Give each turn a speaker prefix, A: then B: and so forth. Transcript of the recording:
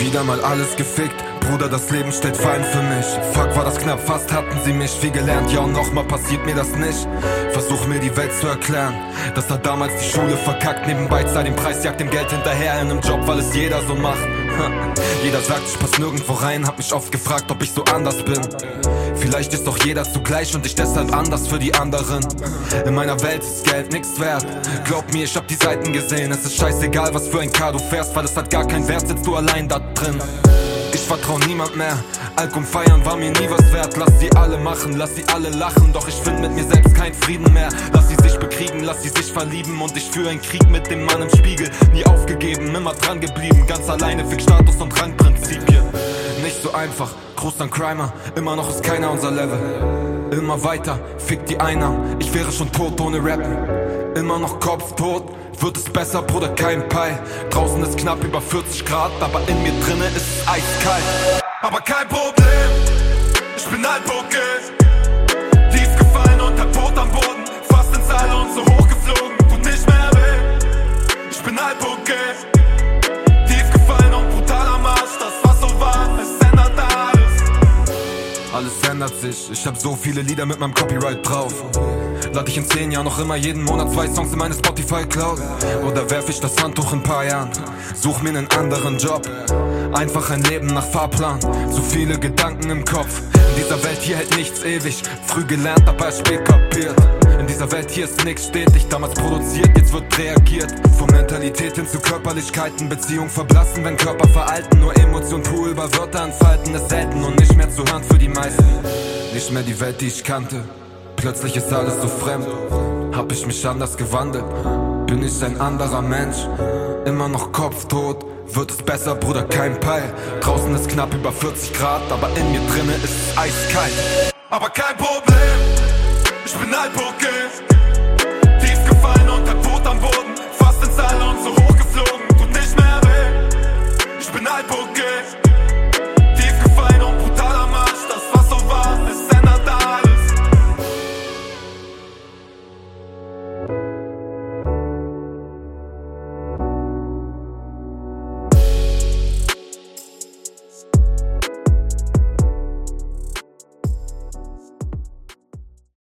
A: Wieder mal alles gefickt, Bruder, das Leben stellt Fallen für mich. Fuck, war das knapp, fast hatten sie mich. Viel gelernt, ja und nochmal passiert mir das nicht. Versuch mir die Welt zu erklären, dass er damals die Schule verkackt. Nebenbei zahlt den Preis, jagt dem Geld hinterher in einem Job, weil es jeder so macht. Jeder sagt, ich pass nirgendwo rein, hab mich oft gefragt, ob ich so anders bin. Vielleicht ist doch jeder zugleich und ich deshalb anders für die anderen. In meiner Welt ist Geld nix wert. Glaub mir, ich hab die Seiten gesehen. Es ist scheißegal, was für ein Car du fährst, weil es hat gar keinen Wert, sitzt du allein da drin. Ich vertrau niemand mehr, Alkohol feiern war mir nie was wert. Lass sie alle machen, lass sie alle lachen, doch ich find mit mir selbst keinen Frieden mehr. Lass sie sich bekriegen, lass sie sich verlieben und ich führe einen Krieg mit dem Mann im Spiegel. Nie aufgegeben, immer dran geblieben, ganz alleine, fick Status und Rangprinzipien. Nicht so einfach, Gruß an Crimer, immer noch ist keiner unser Level. Immer weiter, fick die einer, ich wäre schon tot ohne Rappen. Immer noch kopftot, wird es besser, Bruder, kein Peil. Draußen ist knapp über 40 Grad, aber in mir drinne ist es eiskalt. Aber kein Problem, ich bin altbuckig. Die ist gefallen und hat tot am Boden, fast ins All und so hochgeflogen, tut nicht mehr weh. Ich bin altbuckig. Die ist gefallen und brutal am Arsch, das was so war, es ändert alles. Alles ändert sich, ich hab so viele Lieder mit meinem Copyright drauf. Lade ich in 10 Jahren noch immer jeden Monat 2 Songs in meine Spotify-Cloud? Oder werf ich das Handtuch in ein paar Jahren? Such mir einen anderen Job. Einfach ein Leben nach Fahrplan. Zu viele Gedanken im Kopf. In dieser Welt hier hält nichts ewig. Früh gelernt, aber spät kapiert. In dieser Welt hier ist nichts stetig. Damals produziert, jetzt wird reagiert. Von Mentalität hin zu Körperlichkeiten. Beziehung verblassen, wenn Körper veralten. Nur Emotion pur über Wörter entfalten ist selten und nicht mehr zu hören für die meisten. Nicht mehr die Welt, die ich kannte. Plötzlich ist alles so fremd. Hab ich mich anders gewandelt? Bin ich ein anderer Mensch? Immer noch kopftot. Wird es besser, Bruder, kein Peil. Draußen ist knapp über 40 Grad, aber in mir drinne ist es eiskalt. Aber kein Problem, ich bin altbuckig.